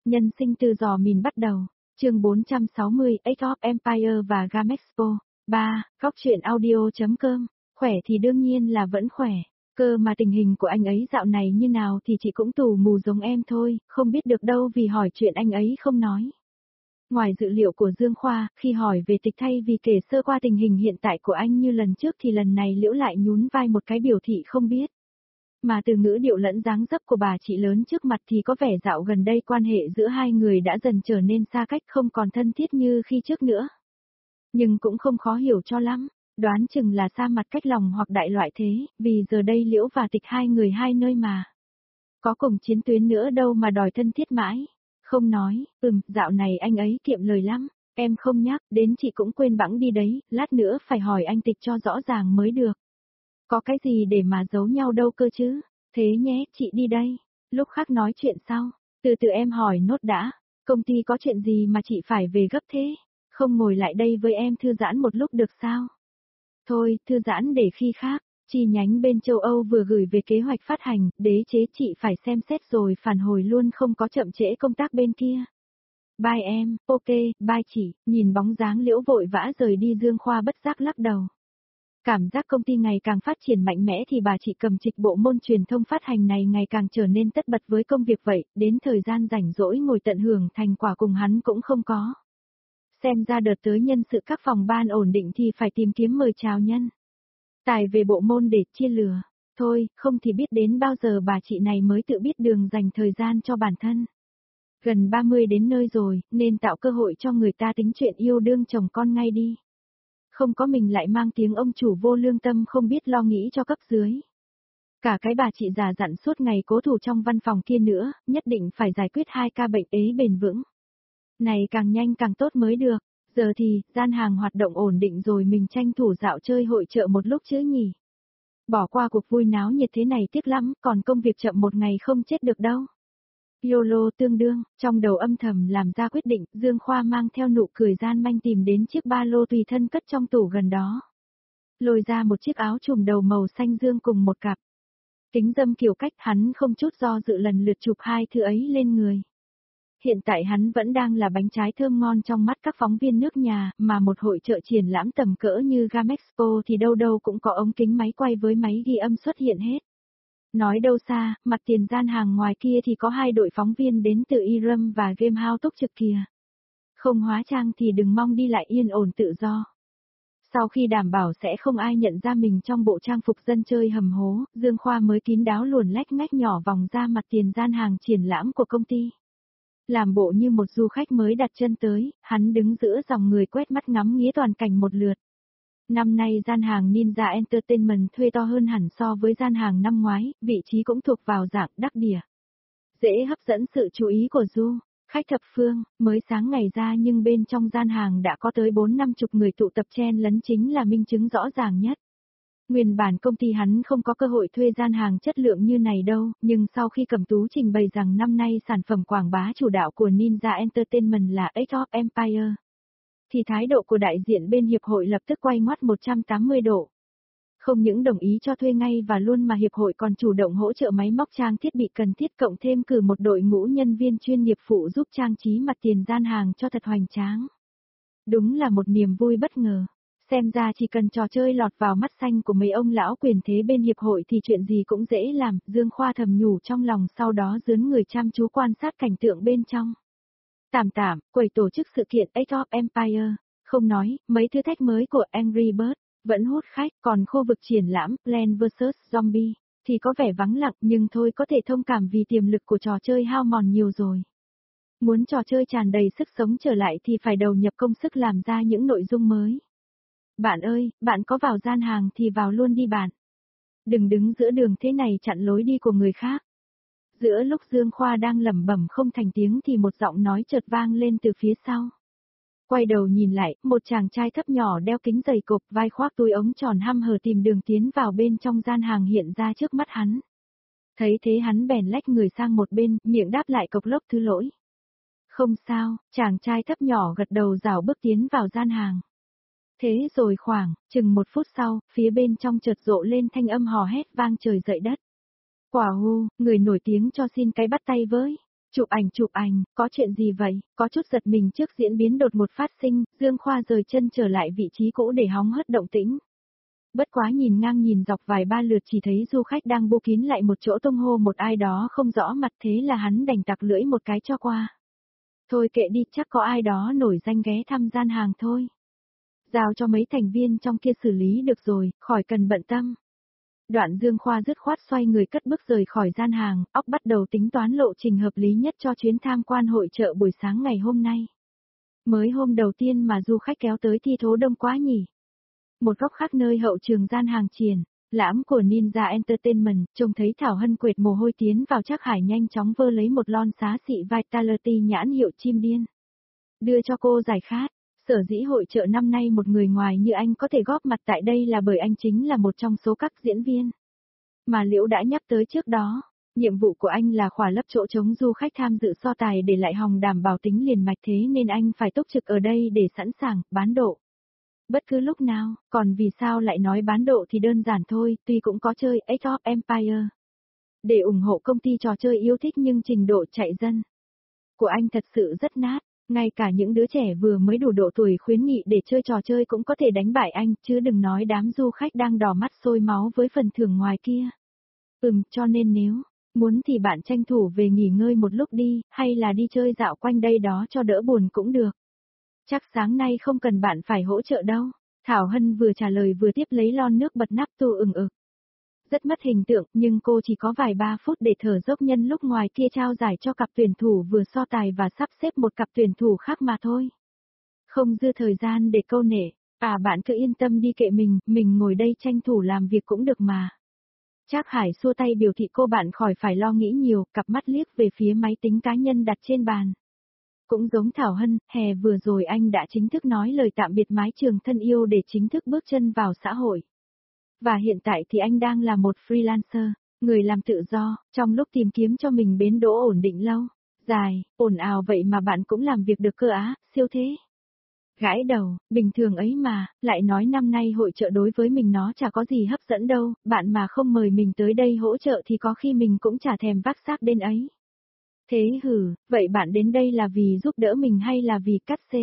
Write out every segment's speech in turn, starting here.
Nhân sinh từ giò mìn bắt đầu. Chương 460, Age of Empire và Gamexpo. 3. Góc truyện audio.com. Khỏe thì đương nhiên là vẫn khỏe. Cơ mà tình hình của anh ấy dạo này như nào thì chị cũng tù mù giống em thôi, không biết được đâu vì hỏi chuyện anh ấy không nói. Ngoài dự liệu của Dương Khoa, khi hỏi về Tịch thay vì kể sơ qua tình hình hiện tại của anh như lần trước thì lần này Liễu lại nhún vai một cái biểu thị không biết. Mà từ ngữ điệu lẫn dáng dấp của bà chị lớn trước mặt thì có vẻ dạo gần đây quan hệ giữa hai người đã dần trở nên xa cách không còn thân thiết như khi trước nữa. Nhưng cũng không khó hiểu cho lắm, đoán chừng là xa mặt cách lòng hoặc đại loại thế, vì giờ đây Liễu và Tịch hai người hai nơi mà. Có cùng chiến tuyến nữa đâu mà đòi thân thiết mãi. Không nói, dạo này anh ấy kiệm lời lắm, em không nhắc, đến chị cũng quên bẵng đi đấy, lát nữa phải hỏi anh Tịch cho rõ ràng mới được. Có cái gì để mà giấu nhau đâu cơ chứ, thế nhé, chị đi đây, lúc khác nói chuyện sau, từ từ em hỏi nốt đã, công ty có chuyện gì mà chị phải về gấp thế, không ngồi lại đây với em thư giãn một lúc được sao? Thôi, thư giãn để khi khác, chi nhánh bên châu Âu vừa gửi về kế hoạch phát hành, đế chế chị phải xem xét rồi phản hồi luôn không có chậm trễ công tác bên kia. Bye em, ok, bye chị, nhìn bóng dáng Liễu vội vã rời đi Dương Khoa bất giác lắc đầu. Cảm giác công ty ngày càng phát triển mạnh mẽ thì bà chị cầm trịch bộ môn truyền thông phát hành này ngày càng trở nên tất bật với công việc vậy, đến thời gian rảnh rỗi ngồi tận hưởng thành quả cùng hắn cũng không có. Xem ra đợt tới nhân sự các phòng ban ổn định thì phải tìm kiếm mời chào nhân tài về bộ môn để chia lửa. Thôi, không thì biết đến bao giờ bà chị này mới tự biết đường dành thời gian cho bản thân. Gần 30 đến nơi rồi, nên tạo cơ hội cho người ta tính chuyện yêu đương chồng con ngay đi. Không có mình lại mang tiếng ông chủ vô lương tâm không biết lo nghĩ cho cấp dưới. Cả cái bà chị già dặn suốt ngày cố thủ trong văn phòng kia nữa, nhất định phải giải quyết 2 ca bệnh ế bền vững. Này càng nhanh càng tốt mới được, giờ thì, gian hàng hoạt động ổn định rồi mình tranh thủ dạo chơi hội chợ một lúc chứ nhỉ. Bỏ qua cuộc vui náo nhiệt thế này tiếc lắm, còn công việc chậm một ngày không chết được đâu. YOLO tương đương, trong đầu âm thầm làm ra quyết định, Dương Khoa mang theo nụ cười gian manh tìm đến chiếc ba lô tùy thân cất trong tủ gần đó. Lôi ra một chiếc áo trùm đầu màu xanh dương cùng một cặp kính râm kiểu cách, hắn không chút do dự lần lượt chụp 2 thứ ấy lên người. Hiện tại hắn vẫn đang là bánh trái thơm ngon trong mắt các phóng viên nước nhà, mà một hội chợ triển lãm tầm cỡ như Gamexpo thì đâu đâu cũng có ống kính máy quay với máy ghi âm xuất hiện hết. Nói đâu xa, mặt tiền gian hàng ngoài kia thì có 2 đội phóng viên đến từ Iram và Game House túc trực kìa. Không hóa trang thì đừng mong đi lại yên ổn tự do. Sau khi đảm bảo sẽ không ai nhận ra mình trong bộ trang phục dân chơi hầm hố, Dương Khoa mới kín đáo luồn lách ngách nhỏ vòng ra mặt tiền gian hàng triển lãm của công ty. Làm bộ như một du khách mới đặt chân tới, hắn đứng giữa dòng người quét mắt ngắm nghía toàn cảnh một lượt. Năm nay gian hàng Ninja Entertainment thuê to hơn hẳn so với gian hàng năm ngoái, vị trí cũng thuộc vào dạng đắc địa. Dễ hấp dẫn sự chú ý của du khách thập phương, mới sáng ngày ra nhưng bên trong gian hàng đã có tới 4-50 người tụ tập chen lấn chính là minh chứng rõ ràng nhất. Nguyên bản công ty hắn không có cơ hội thuê gian hàng chất lượng như này đâu, nhưng sau khi Cẩm Tú trình bày rằng năm nay sản phẩm quảng bá chủ đạo của Ninja Entertainment là Age of Empire, thì thái độ của đại diện bên hiệp hội lập tức quay ngoắt 180 độ. Không những đồng ý cho thuê ngay và luôn mà hiệp hội còn chủ động hỗ trợ máy móc trang thiết bị cần thiết cộng thêm cử một đội ngũ nhân viên chuyên nghiệp phụ giúp trang trí mặt tiền gian hàng cho thật hoành tráng. Đúng là một niềm vui bất ngờ. Xem ra chỉ cần trò chơi lọt vào mắt xanh của mấy ông lão quyền thế bên hiệp hội thì chuyện gì cũng dễ làm, Dương Khoa thầm nhủ trong lòng sau đó dướn người chăm chú quan sát cảnh tượng bên trong. Tạm, quầy tổ chức sự kiện Age of Empire, không nói, mấy thử thách mới của Angry Birds vẫn hút khách, còn khu vực triển lãm Plants vs Zombie thì có vẻ vắng lặng nhưng thôi có thể thông cảm vì tiềm lực của trò chơi hao mòn nhiều rồi. Muốn trò chơi tràn đầy sức sống trở lại thì phải đầu nhập công sức làm ra những nội dung mới. Bạn ơi, bạn có vào gian hàng thì vào luôn đi bạn. Đừng đứng giữa đường thế này chặn lối đi của người khác. Giữa lúc Dương Khoa đang lẩm bẩm không thành tiếng thì một giọng nói chợt vang lên từ phía sau. Quay đầu nhìn lại, một chàng trai thấp nhỏ đeo kính dày cộp vai khoác túi ống tròn hăm hở tìm đường tiến vào bên trong gian hàng hiện ra trước mắt hắn. Thấy thế hắn bèn lách người sang một bên, miệng đáp lại cộc lốc thứ lỗi. Không sao, chàng trai thấp nhỏ gật đầu rảo bước tiến vào gian hàng. Thế rồi khoảng, chừng 1 phút sau, phía bên trong chợt rộ lên thanh âm hò hét vang trời dậy đất. Quả hu, người nổi tiếng cho xin cái bắt tay với. Chụp ảnh, có chuyện gì vậy? Có chút giật mình trước diễn biến đột ngột phát sinh, Dương Khoa rời chân trở lại vị trí cũ để hóng hớt động tĩnh. Bất quá nhìn ngang nhìn dọc vài ba lượt chỉ thấy du khách đang bu kín lại một chỗ tung hô một ai đó không rõ mặt, thế là hắn đành tặc lưỡi một cái cho qua. Thôi kệ đi, chắc có ai đó nổi danh ghé thăm gian hàng thôi. Giao cho mấy thành viên trong kia xử lý được rồi, khỏi cần bận tâm. Đoạn Dương Khoa dứt khoát xoay người cất bước rời khỏi gian hàng, óc bắt đầu tính toán lộ trình hợp lý nhất cho chuyến tham quan hội chợ buổi sáng ngày hôm nay. Mới hôm đầu tiên mà du khách kéo tới thi thố đông quá nhỉ. Một góc khác nơi hậu trường gian hàng triển lãm của Ninja Entertainment, trông thấy Thảo Hân quệt mồ hôi tiến vào Trác Hải nhanh chóng vơ lấy một lon xá xị Vitality nhãn hiệu chim điên. Đưa cho cô giải khát. Sở dĩ hội chợ năm nay một người ngoài như anh có thể góp mặt tại đây là bởi anh chính là một trong số các diễn viên mà Liễu đã nhắc tới trước đó. Nhiệm vụ của anh là khỏa lấp chỗ trống du khách tham dự so tài để lại hòng đảm bảo tính liền mạch, thế nên anh phải túc trực ở đây để sẵn sàng bán độ. Bất cứ lúc nào, còn vì sao lại nói bán độ thì đơn giản thôi, tuy cũng có chơi Age of Empire để ủng hộ công ty trò chơi yêu thích nhưng trình độ chạy dân của anh thật sự rất nát. Ngay cả những đứa trẻ vừa mới đủ độ tuổi khuyến nghị để chơi trò chơi cũng có thể đánh bại anh, chứ đừng nói đám du khách đang đỏ mắt sôi máu với phần thưởng ngoài kia. Cho nên nếu muốn thì bạn tranh thủ về nghỉ ngơi một lúc đi, hay là đi chơi dạo quanh đây đó cho đỡ buồn cũng được. Chắc sáng nay không cần bạn phải hỗ trợ đâu. Thảo Hân vừa trả lời vừa tiếp lấy lon nước bật nắp tu ực. Rất mất hình tượng, nhưng cô chỉ có vài ba phút để thở dốc nhân lúc ngoài kia trao giải cho cặp tuyển thủ vừa so tài và sắp xếp một cặp tuyển thủ khác mà thôi. Không dư thời gian để câu nệ, bạn cứ yên tâm đi, kệ mình ngồi đây tranh thủ làm việc cũng được mà. Trác Hải xua tay biểu thị cô bạn khỏi phải lo nghĩ nhiều, cặp mắt liếc về phía máy tính cá nhân đặt trên bàn. Cũng giống Thảo Hân, hè vừa rồi anh đã chính thức nói lời tạm biệt mái trường thân yêu để chính thức bước chân vào xã hội. Và hiện tại thì anh đang là một freelancer, người làm tự do, trong lúc tìm kiếm cho mình bến đỗ ổn định lâu, dài, ồn ào vậy mà bạn cũng làm việc được cơ á, siêu thế. Gãi đầu, bình thường ấy mà, lại nói năm nay hội chợ đối với mình nó chả có gì hấp dẫn đâu, bạn mà không mời mình tới đây hỗ trợ thì có khi mình cũng chả thèm vác xác đến ấy. Thế vậy bạn đến đây là vì giúp đỡ mình hay là vì cắt xê?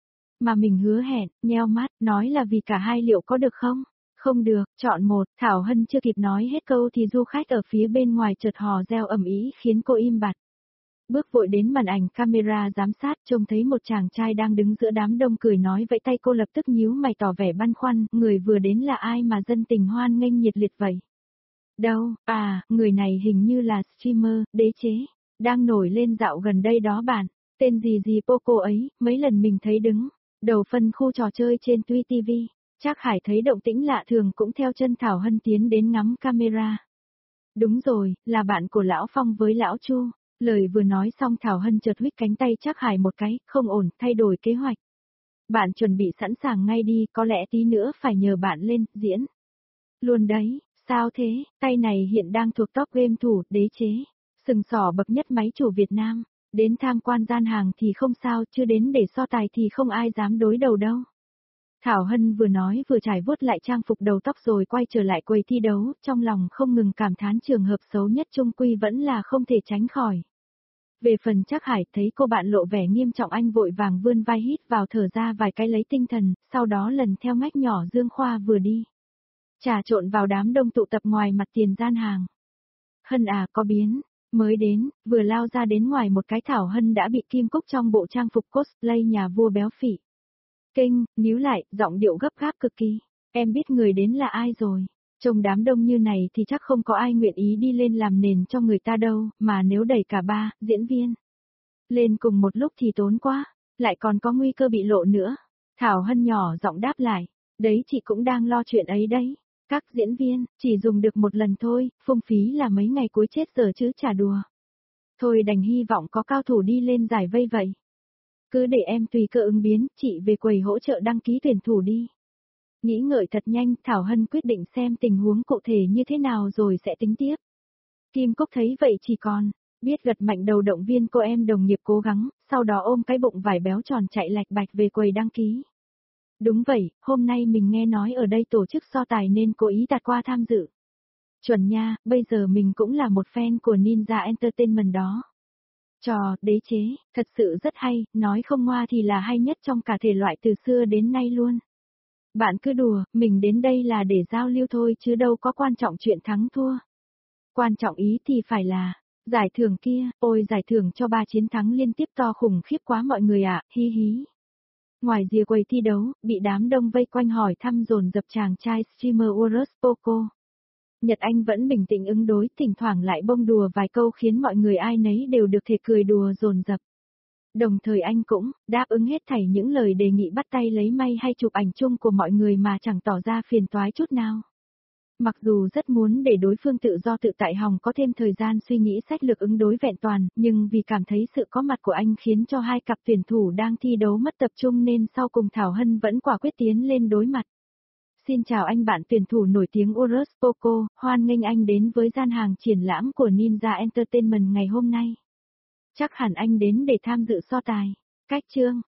Mà mình hứa hẹn, nheo mắt, nói là vì cả hai, liệu có được không? Không được, chọn một. Thảo Hân chưa kịp nói hết câu thì du khách ở phía bên ngoài chợt hò reo ầm ĩ khiến cô im bặt. Bước vội đến màn ảnh camera giám sát, trông thấy một chàng trai đang đứng giữa đám đông cười nói vẫy tay, cô lập tức nhíu mày tỏ vẻ băn khoăn, người vừa đến là ai mà dân tình hoan nghênh nhiệt liệt vậy? Đâu, người này hình như là streamer, đế chế, đang nổi lên dạo gần đây đó bạn, tên gì Poco ấy, mấy lần mình thấy đứng đầu phân khu trò chơi trên Twi TV. Trác Hải thấy động tĩnh lạ thường cũng theo chân Thảo Hân tiến đến ngắm camera. Đúng rồi, là bạn của Lão Phong với Lão Chu. Lời vừa nói xong Thảo Hân chợt huých cánh tay Trác Hải một cái, không ổn, thay đổi kế hoạch. Bạn chuẩn bị sẵn sàng ngay đi, có lẽ tí nữa phải nhờ bạn lên, diễn. Luôn đấy, sao thế, tay này hiện đang thuộc top game thủ, đế chế. Sừng sỏ bậc nhất máy chủ Việt Nam. Đến tham quan gian hàng thì không sao, chứ đến để so tài thì không ai dám đối đầu đâu. Thảo Hân vừa nói vừa trải vuốt lại trang phục đầu tóc rồi quay trở lại quầy thi đấu, trong lòng không ngừng cảm thán trường hợp xấu nhất chung quy vẫn là không thể tránh khỏi. Về phần Trác Hải thấy cô bạn lộ vẻ nghiêm trọng, anh vội vàng vươn vai hít vào thở ra vài cái lấy tinh thần, sau đó lần theo ngách nhỏ Dương Khoa vừa đi. Trà trộn vào đám đông tụ tập ngoài mặt tiền gian hàng. Hân có biến, mới đến, vừa lao ra đến ngoài một cái Thảo Hân đã bị Kim Cúc trong bộ trang phục cosplay nhà vua béo phì. Kinh, níu lại, giọng điệu gấp gáp cực kỳ. Em biết người đến là ai rồi. Trông đám đông như này thì chắc không có ai nguyện ý đi lên làm nền cho người ta đâu, mà nếu đẩy cả ba diễn viên lên cùng một lúc thì tốn quá, lại còn có nguy cơ bị lộ nữa. Thảo Hân nhỏ giọng đáp lại, đấy chị cũng đang lo chuyện ấy đấy. Các diễn viên, chỉ dùng được một lần thôi, phung phí là mấy ngày cuối chết giờ chứ chả đùa. Thôi đành hy vọng có cao thủ đi lên giải vây vậy. Cứ để em tùy cơ ứng biến, chị về quầy hỗ trợ đăng ký tuyển thủ đi. Nghĩ ngợi thật nhanh, Thảo Hân quyết định xem tình huống cụ thể như thế nào rồi sẽ tính tiếp. Kim Cúc thấy vậy chỉ còn biết gật mạnh đầu động viên cô em đồng nghiệp cố gắng, sau đó ôm cái bụng vải béo tròn chạy lạch bạch về quầy đăng ký. Đúng vậy, hôm nay mình nghe nói ở đây tổ chức so tài nên cố ý tạt qua tham dự. Chuẩn nha, bây giờ mình cũng là một fan của Ninja Entertainment đó. Trò, đế chế, thật sự rất hay, nói không ngoa thì là hay nhất trong cả thể loại từ xưa đến nay luôn. Bạn cứ đùa, mình đến đây là để giao lưu thôi chứ đâu có quan trọng chuyện thắng thua. Quan trọng ý thì phải là, giải thưởng kia, ôi giải thưởng cho 3 chiến thắng liên tiếp to khủng khiếp quá mọi người ạ, hi hí. Ngoài rìa quầy thi đấu, bị đám đông vây quanh hỏi thăm dồn dập chàng trai streamer Urus Poco. Nhật Anh vẫn bình tĩnh ứng đối, thỉnh thoảng lại bông đùa vài câu khiến mọi người ai nấy đều được thể cười đùa dồn dập. Đồng thời anh cũng đáp ứng hết thảy những lời đề nghị bắt tay lấy may hay chụp ảnh chung của mọi người mà chẳng tỏ ra phiền toái chút nào. Mặc dù rất muốn để đối phương tự do tự tại hòng có thêm thời gian suy nghĩ sách lược ứng đối vẹn toàn, nhưng vì cảm thấy sự có mặt của anh khiến cho hai cặp tuyển thủ đang thi đấu mất tập trung nên sau cùng Thảo Hân vẫn quả quyết tiến lên đối mặt. Xin chào anh bạn tuyển thủ nổi tiếng Urus Poco, hoan nghênh anh đến với gian hàng triển lãm của Ninja Entertainment ngày hôm nay. Chắc hẳn anh đến để tham dự so tài. Cách chương